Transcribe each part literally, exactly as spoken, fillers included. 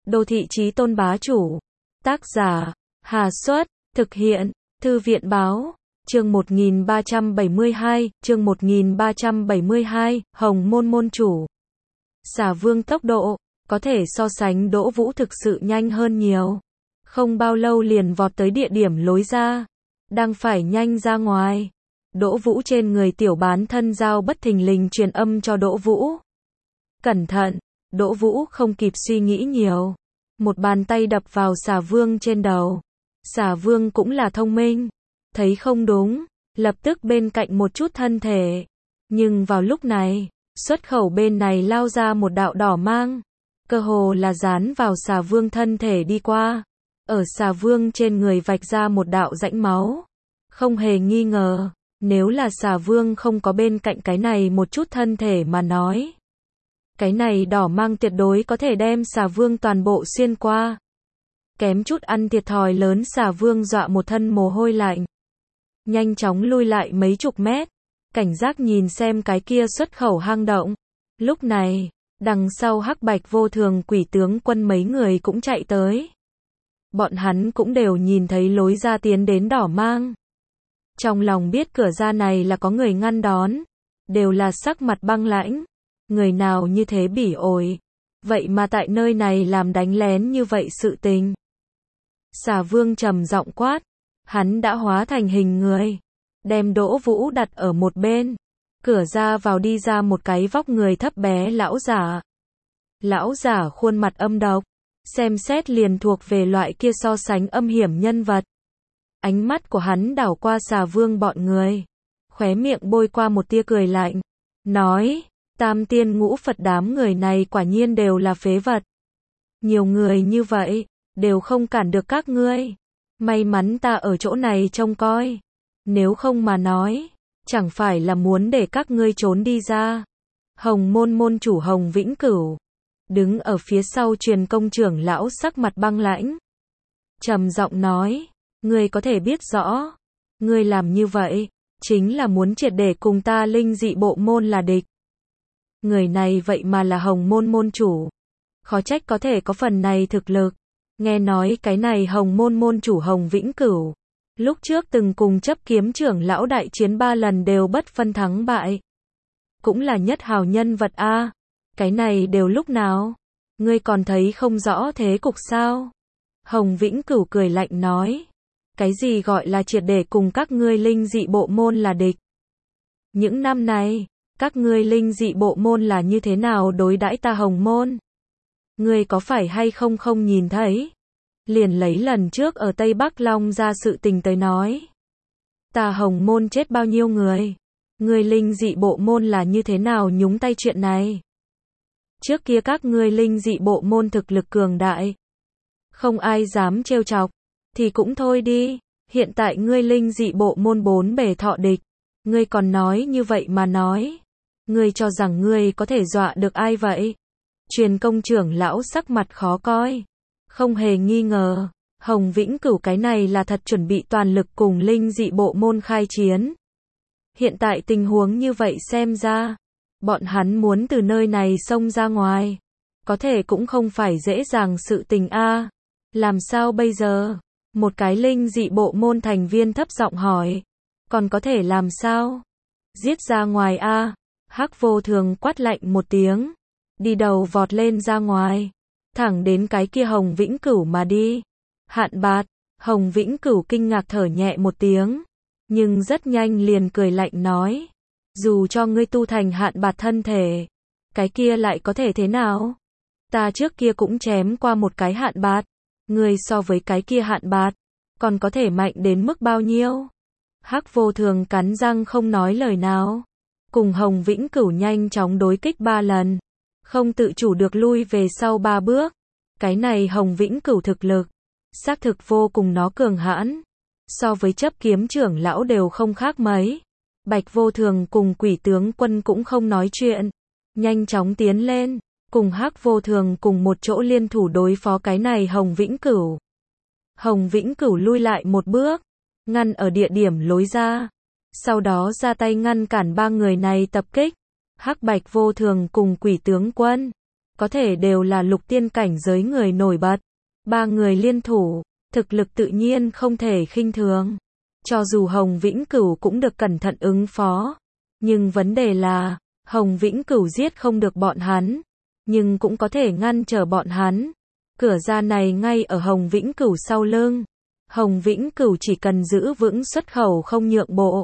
Đô thị chí tôn bá chủ. Tác giả, Hà Xuất, thực hiện, Thư viện báo. Chương một nghìn ba trăm bảy mươi hai, chương một nghìn ba trăm bảy mươi hai, Hồng Môn môn chủ. Xà Vương tốc độ, có thể so sánh Đỗ Vũ thực sự nhanh hơn nhiều. Không bao lâu liền vọt tới địa điểm lối ra. Đang phải nhanh ra ngoài. Đỗ Vũ trên người tiểu bán thân dao bất thình lình truyền âm cho Đỗ Vũ. Cẩn thận, Đỗ Vũ không kịp suy nghĩ nhiều. Một bàn tay đập vào Xà Vương trên đầu. Xà Vương cũng là thông minh. Thấy không đúng, lập tức bên cạnh một chút thân thể. Nhưng vào lúc này, xuất khẩu bên này lao ra một đạo đỏ mang. Cơ hồ là dán vào Xà Vương thân thể đi qua. Ở Xà Vương trên người vạch ra một đạo rãnh máu. Không hề nghi ngờ, nếu là Xà Vương không có bên cạnh cái này một chút thân thể mà nói. Cái này đỏ mang tuyệt đối có thể đem Xà Vương toàn bộ xuyên qua. Kém chút ăn thiệt thòi lớn, Xà Vương dọa một thân mồ hôi lạnh. Nhanh chóng lui lại mấy chục mét. Cảnh giác nhìn xem cái kia xuất khẩu hang động. Lúc này, đằng sau Hắc Bạch Vô Thường Quỷ tướng quân mấy người cũng chạy tới. Bọn hắn cũng đều nhìn thấy lối ra tiến đến đỏ mang. Trong lòng biết cửa ra này là có người ngăn đón. Đều là sắc mặt băng lãnh. Người nào như thế bỉ ổi. Vậy mà tại nơi này làm đánh lén như vậy sự tình. Xà Vương trầm giọng quát. Hắn đã hóa thành hình người. Đem Đỗ Vũ đặt ở một bên. Cửa ra vào đi ra một cái vóc người thấp bé lão giả. Lão giả khuôn mặt âm độc. Xem xét liền thuộc về loại kia so sánh âm hiểm nhân vật. Ánh mắt của hắn đảo qua Xà Vương bọn người. Khóe miệng bôi qua một tia cười lạnh. Nói, Tam Tiên Ngũ Phật đám người này quả nhiên đều là phế vật. Nhiều người như vậy, đều không cản được các ngươi. May mắn ta ở chỗ này trông coi. Nếu không mà nói, chẳng phải là muốn để các ngươi trốn đi ra. Hồng Môn môn chủ Hồng Vĩnh Cửu. Đứng ở phía sau Truyền Công trưởng lão sắc mặt băng lãnh. Trầm giọng nói, ngươi có thể biết rõ. Ngươi làm như vậy, chính là muốn triệt để cùng ta linh dị bộ môn là địch. Người này vậy mà là Hồng Môn môn chủ. Khó trách có thể có phần này thực lực. Nghe nói cái này Hồng Môn môn chủ Hồng Vĩnh Cửu. Lúc trước từng cùng chấp kiếm trưởng lão đại chiến ba lần đều bất phân thắng bại. Cũng là nhất hào nhân vật a. Cái này đều lúc nào? Ngươi còn thấy không rõ thế cục sao? Hồng Vĩnh Cửu cười lạnh nói. Cái gì gọi là triệt để cùng các ngươi linh dị bộ môn là địch? Những năm này, các ngươi linh dị bộ môn là như thế nào đối đãi ta Hồng Môn? Ngươi có phải hay không không nhìn thấy? Liền lấy lần trước ở Tây Bắc Long ra sự tình tới nói. Ta Hồng Môn chết bao nhiêu người? Ngươi linh dị bộ môn là như thế nào nhúng tay chuyện này? Trước kia các ngươi linh dị bộ môn thực lực cường đại. Không ai dám trêu chọc. Thì cũng thôi đi. Hiện tại ngươi linh dị bộ môn bốn bề thọ địch. Ngươi còn nói như vậy mà nói. Ngươi cho rằng ngươi có thể dọa được ai vậy? Truyền Công trưởng lão sắc mặt khó coi. Không hề nghi ngờ, Hồng Vĩnh Cửu cái này là thật chuẩn bị toàn lực cùng linh dị bộ môn khai chiến. Hiện tại tình huống như vậy xem ra, bọn hắn muốn từ nơi này xông ra ngoài. Có thể cũng không phải dễ dàng sự tình a. Làm sao bây giờ? Một cái linh dị bộ môn thành viên thấp giọng hỏi. Còn có thể làm sao? Giết ra ngoài a. Hắc Vô Thường quát lạnh một tiếng. Đi đầu vọt lên ra ngoài. Thẳng đến cái kia Hồng Vĩnh Cửu mà đi. Hạn bạt. Hồng Vĩnh Cửu kinh ngạc thở nhẹ một tiếng. Nhưng rất nhanh liền cười lạnh nói. Dù cho ngươi tu thành hạn bạt thân thể. Cái kia lại có thể thế nào? Ta trước kia cũng chém qua một cái hạn bạt. Ngươi so với cái kia hạn bạt. Còn có thể mạnh đến mức bao nhiêu? Hắc Vô Thường cắn răng không nói lời nào. Cùng Hồng Vĩnh Cửu nhanh chóng đối kích ba lần. Không tự chủ được lui về sau ba bước. Cái này Hồng Vĩnh Cửu thực lực. Xác thực vô cùng nó cường hãn. So với chấp kiếm trưởng lão đều không khác mấy. Bạch Vô Thường cùng Quỷ tướng quân cũng không nói chuyện. Nhanh chóng tiến lên. Cùng Hắc Vô Thường cùng một chỗ liên thủ đối phó cái này Hồng Vĩnh Cửu. Hồng Vĩnh Cửu lui lại một bước. Ngăn ở địa điểm lối ra. Sau đó ra tay ngăn cản ba người này tập kích. Hắc Bạch Vô Thường cùng Quỷ tướng quân. có thể đều là lục tiên cảnh giới người nổi bật. Ba người liên thủ, thực lực tự nhiên không thể khinh thường. Cho dù Hồng Vĩnh Cửu cũng được cẩn thận ứng phó. Nhưng vấn đề là, Hồng Vĩnh Cửu giết không được bọn hắn, nhưng cũng có thể ngăn trở bọn hắn. Cửa ra này ngay ở Hồng Vĩnh Cửu sau lưng. Hồng Vĩnh Cửu chỉ cần giữ vững xuất khẩu không nhượng bộ.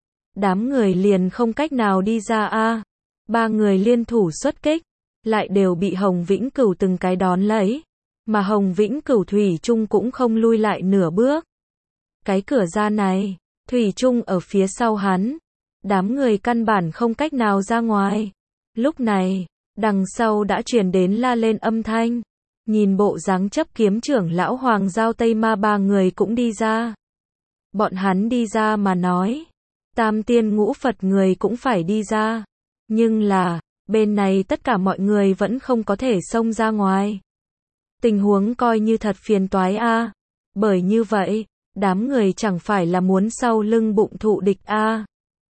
Đám người liền không cách nào đi ra a. Ba người liên thủ xuất kích, lại đều bị Hồng Vĩnh Cửu từng cái đón lấy. Mà Hồng Vĩnh Cửu thủy chung cũng không lui lại nửa bước. Cái cửa ra này, thủy chung ở phía sau hắn. Đám người căn bản không cách nào ra ngoài. Lúc này, đằng sau đã truyền đến la lên âm thanh. Nhìn bộ dáng chấp kiếm trưởng lão Hoàng Giao Tây Ma ba người cũng đi ra. Bọn hắn đi ra mà nói. Tam tiên ngũ Phật người cũng phải đi ra. Nhưng là, bên này tất cả mọi người vẫn không có thể xông ra ngoài. Tình huống coi như thật phiền toái a. Bởi như vậy, đám người chẳng phải là muốn sau lưng bụng thụ địch a.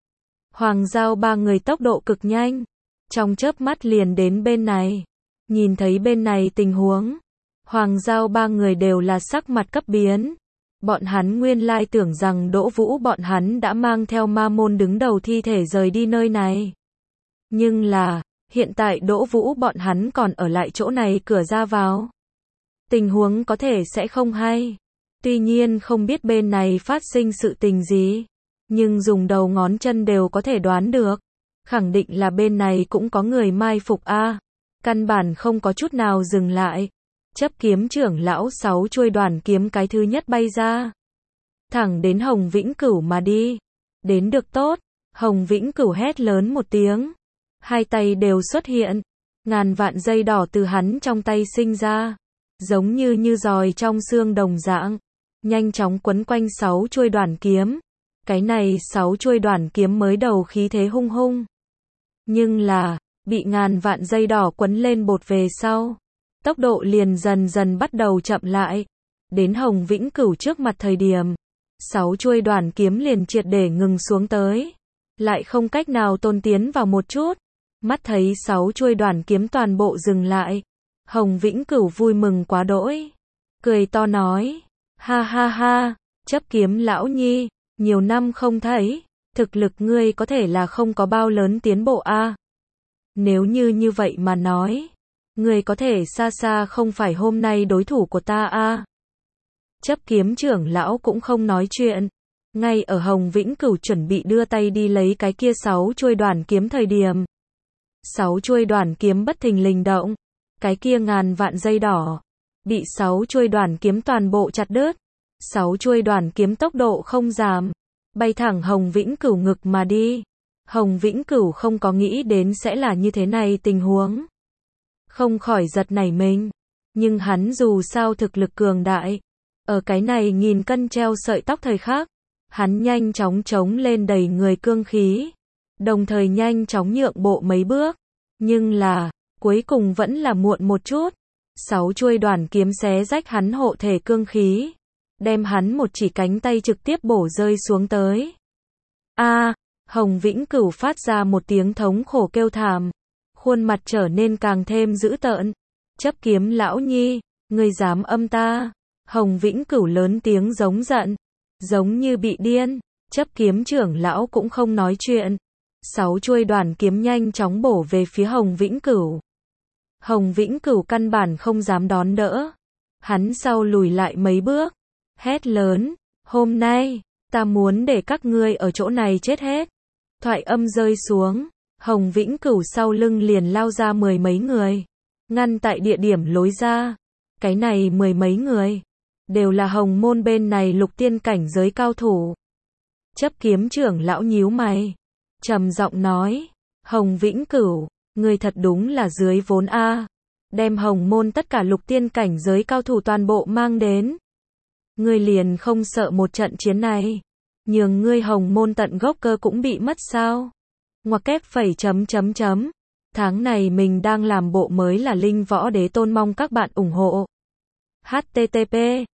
Hoàng Giao ba người tốc độ cực nhanh. Trong chớp mắt liền đến bên này. Nhìn thấy bên này tình huống. Hoàng Giao ba người đều là sắc mặt cấp biến. Bọn hắn nguyên lai tưởng rằng Đỗ Vũ bọn hắn đã mang theo ma môn đứng đầu thi thể rời đi nơi này. Nhưng là, hiện tại Đỗ Vũ bọn hắn còn ở lại chỗ này cửa ra vào. Tình huống có thể sẽ không hay. Tuy nhiên không biết bên này phát sinh sự tình gì. Nhưng dùng đầu ngón chân đều có thể đoán được. Khẳng định là bên này cũng có người mai phục a. Căn bản không có chút nào dừng lại. Chấp kiếm trưởng lão sáu chuôi đoàn kiếm cái thứ nhất bay ra. Thẳng đến Hồng Vĩnh Cửu mà đi. Đến được tốt. Hồng Vĩnh Cửu hét lớn một tiếng. Hai tay đều xuất hiện. Ngàn vạn dây đỏ từ hắn trong tay sinh ra. Giống như như giòi trong xương đồng dạng. Nhanh chóng quấn quanh sáu chuôi đoàn kiếm. Cái này sáu chuôi đoàn kiếm mới đầu khí thế hung hung. Nhưng là, bị ngàn vạn dây đỏ quấn lên bột về sau. Tốc độ liền dần dần bắt đầu chậm lại. Đến Hồng Vĩnh Cửu trước mặt thời điểm. Sáu chuôi đoàn kiếm liền triệt để ngừng xuống tới. Lại không cách nào tôn tiến vào một chút. Mắt thấy sáu chuôi đoàn kiếm toàn bộ dừng lại. Hồng Vĩnh Cửu vui mừng quá đỗi. Cười to nói. Ha ha ha, chấp kiếm lão nhi, nhiều năm không thấy. Thực lực ngươi có thể là không có bao lớn tiến bộ a. Nếu như như vậy mà nói. Ngươi có thể xa xa không phải hôm nay đối thủ của ta a. Chấp kiếm trưởng lão cũng không nói chuyện. Ngay ở Hồng Vĩnh Cửu chuẩn bị đưa tay đi lấy cái kia sáu chuôi đoàn kiếm thời điểm. Sáu chuôi đoàn kiếm bất thình lình động. Cái kia ngàn vạn dây đỏ. Bị sáu chuôi đoàn kiếm toàn bộ chặt đứt. Sáu chuôi đoàn kiếm tốc độ không giảm. Bay thẳng Hồng Vĩnh Cửu ngực mà đi. Hồng Vĩnh Cửu không có nghĩ đến sẽ là như thế này tình huống. Không khỏi giật nảy mình. Nhưng hắn dù sao thực lực cường đại. Ở cái này nghìn cân treo sợi tóc thời khắc. Hắn nhanh chóng chống lên đầy người cương khí. Đồng thời nhanh chóng nhượng bộ mấy bước. Nhưng là, cuối cùng vẫn là muộn một chút. Sáu chuôi đoàn kiếm xé rách hắn hộ thể cương khí. Đem hắn một chỉ cánh tay trực tiếp bổ rơi xuống tới. A, Hồng Vĩnh Cửu phát ra một tiếng thống khổ kêu thảm. Khuôn mặt trở nên càng thêm dữ tợn. Chấp kiếm lão nhi, ngươi dám âm ta. Hồng Vĩnh Cửu lớn tiếng giống giận. Giống như bị điên. Chấp kiếm trưởng lão cũng không nói chuyện. Sáu chuôi đoàn kiếm nhanh chóng bổ về phía Hồng Vĩnh Cửu. Hồng Vĩnh Cửu căn bản không dám đón đỡ. Hắn sau lùi lại mấy bước. Hét lớn. Hôm nay, ta muốn để các ngươi ở chỗ này chết hết. Thoại âm rơi xuống. Hồng Vĩnh Cửu sau lưng liền lao ra mười mấy người. Ngăn tại địa điểm lối ra. Cái này mười mấy người. Đều là hồng môn bên này lục tiên cảnh giới cao thủ. Chấp kiếm trưởng lão nhíu mày. Trầm giọng nói. Hồng Vĩnh Cửu, ngươi thật đúng là dưới vốn a. Đem hồng môn tất cả lục tiên cảnh giới cao thủ toàn bộ mang đến. Ngươi liền không sợ một trận chiến này. Nhường ngươi hồng môn tận gốc cơ cũng bị mất sao? Ngoặc kép phẩy chấm chấm chấm. Tháng này mình đang làm bộ mới là Linh Võ Đế Tôn, mong các bạn ủng hộ. H T T P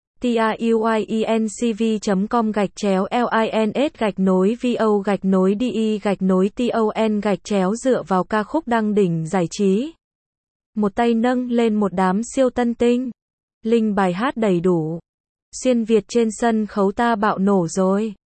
truyencv chấm com gạch chéo lins gạch nối vo gạch nối de gạch nối ton gạch chéo dựa vào ca khúc đăng đỉnh giải trí. một tay nâng lên một đám siêu tân tinh. Linh bài hát đầy đủ. Xuyên Việt trên sân khấu ta bạo nổ rồi.